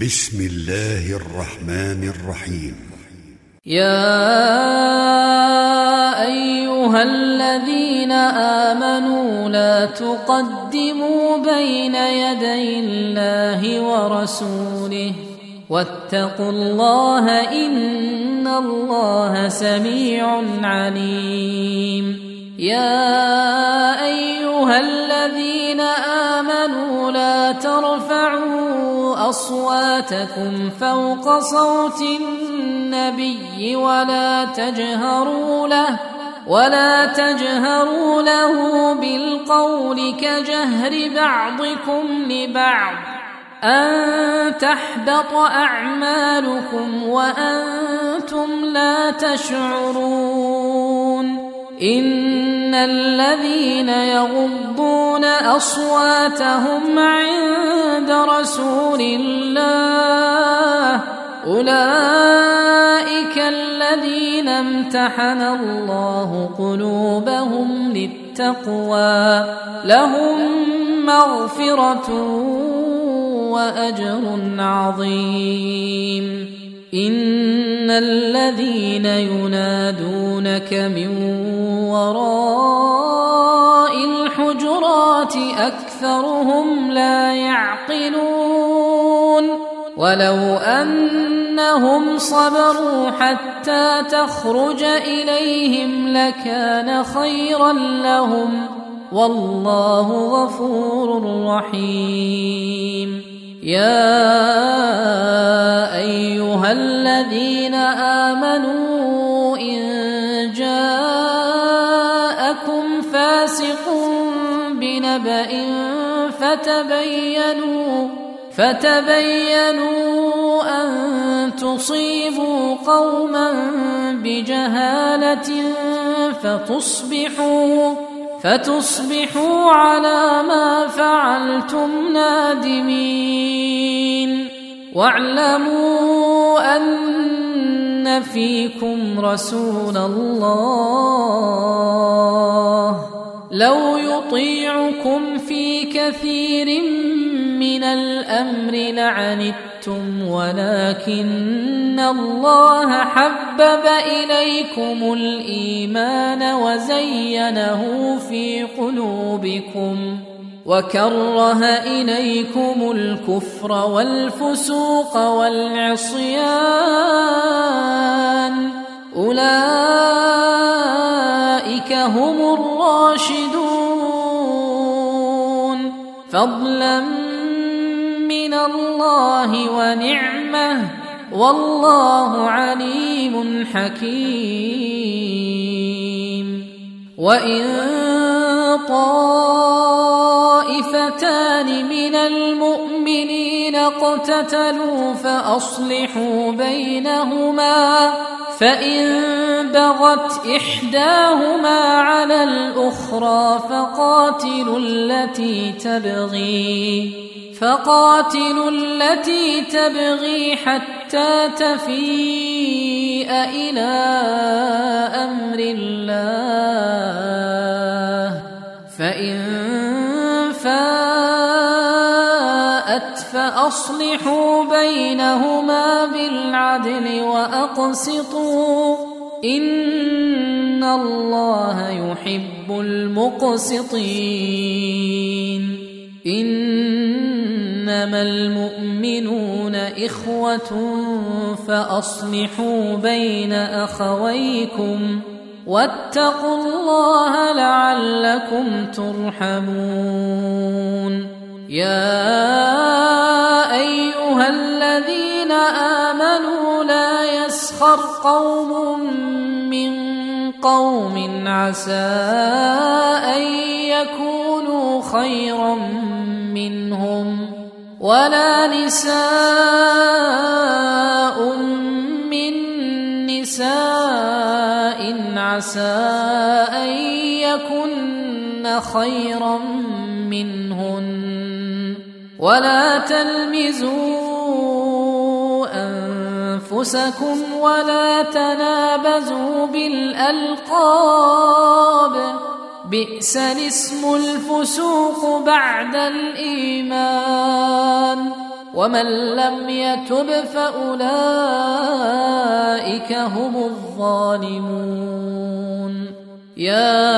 بسم الله الرحمن الرحيم. يا أيها الذين آمنوا لا تقدموا بين يدي الله ورسوله واتقوا الله إن الله سميع عليم. يا أيها الذين آمنوا لا ترفعوا أصواتكم فوق صوت النبي ولا تجهروا له بالقول كجهر بعضكم لبعض أن تحبط أعمالكم وأنتم لا تشعرون. إن الذين يغضون أصواتهم عند رسول الله أولئك الذين امتحن الله قلوبهم للتقوى لهم مغفرة وأجر عظيم. إن الذين ينادونك من وراء الحجرات أكثرهم لا يعقلون. ولو أنهم صبروا حتى تخرج إليهم لكان خيرا لهم والله غفور رحيم. يا أيها الذين آمنوا إن جاءكم فاسق بنبأ فتبينوا أن تصيبوا قوما بجهالة فتصبحوا على ما فعلتم نادمين. واعلموا أن فيكم رسول الله لو يطيعكم في كثير من الأمر لعنتم ولكن الله حبب إليكم الإيمان وزينه في قلوبكم وكره إليكم الكفر والفسوق والعصيان أولئك هم الراشدون فضلا من الله ونعمه والله عليم حكيم. وإن طائفتان من المؤمنين اقتتلوا فأصلحوا بينهما فإن بغت إحداهما على الأخرى فقاتلوا التي تبغي حتى تفيء إلى أمر الله فإن فاءت فأصلحوا بينهما بالعدل وأقسطوا إن الله يحب المقسطين. إنما المؤمنون إخوة فأصلحوا بين أخويكم واتقوا الله لعلكم ترحمون. يا أيها الذين آمنوا لا يسخر قوم من قوم عسى أن يكونوا خيرا منهم ولا نساء من نساء عسى أن يكن خيرا منهن ولا تلمزوا أنفسكم ولا تنابزوا بالألقاب بئس الاسم الفسوق بعد الإيمان ومن لم يتب فأولئك هم الظالمون. يا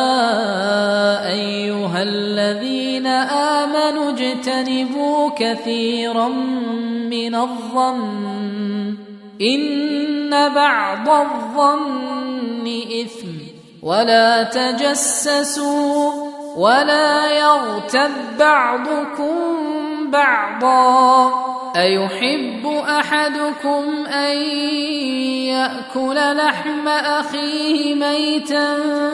أيها الذين آمنوا اجتنبوا كثيرا من الظن إن بعض الظن إثم، ولا تجسسوا ولا يغتب بعضكم بعضا، أيحب أحدكم أن يأكل لحم أخيه ميتا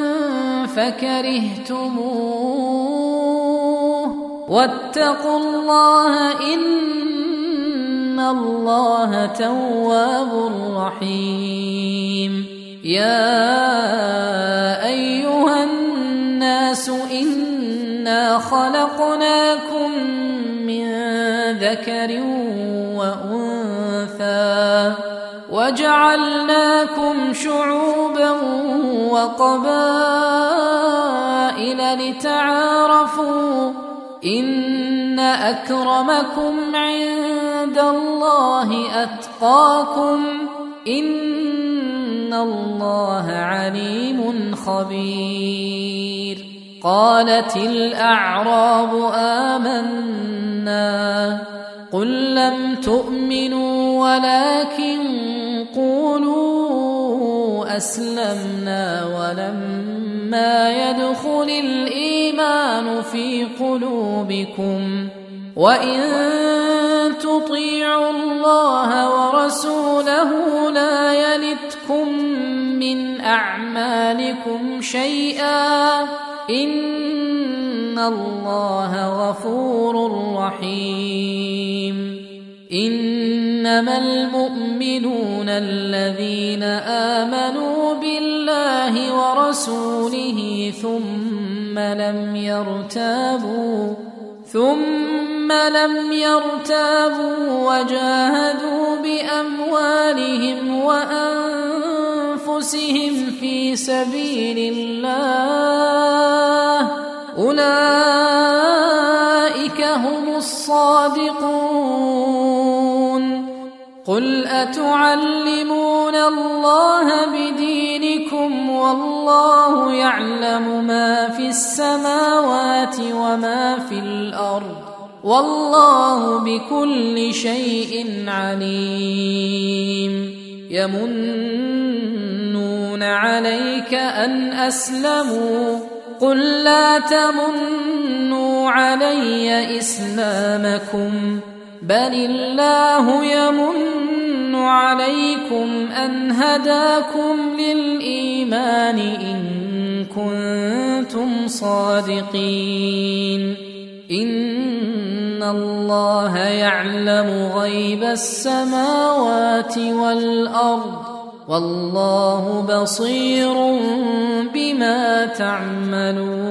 فكرهتموه، واتقوا الله إن الله تواب رحيم. يا أيها الناس إنا خلقناكم من ذكر وأنثى وجعلناكم شعوبا وقبائل لتعارفوا إن أكرمكم عند الله أتقاكم إن الله عليم خبير. قالت الأعراب آمنا قل لم تؤمنوا ولكن قولوا أسلمنا ولما يدخل الإيمان في قلوبكم وإن تطيعوا الله ورسوله لا يلتكم من أعمالكم شيئا إن الله غفور رحيم. إنما المؤمنون الذين آمنوا بالله ورسوله ثم لم يرتابوا وجاهدوا بأموالهم وأنفسهم في سبيل الله أولئك هم الصادقون. قل أتعلمون الله بدينكم والله يعلم ما في السماوات وما في الأرض والله بكل شيء عليم. يمنون عليك أن أسلموا قل لا تمنوا علي إسلامكم بل الله يمن عليكم أن هداكم للإيمان إن كنتم صادقين. إن الله يعلم غيب السماوات والأرض والله بصير بما تعملون.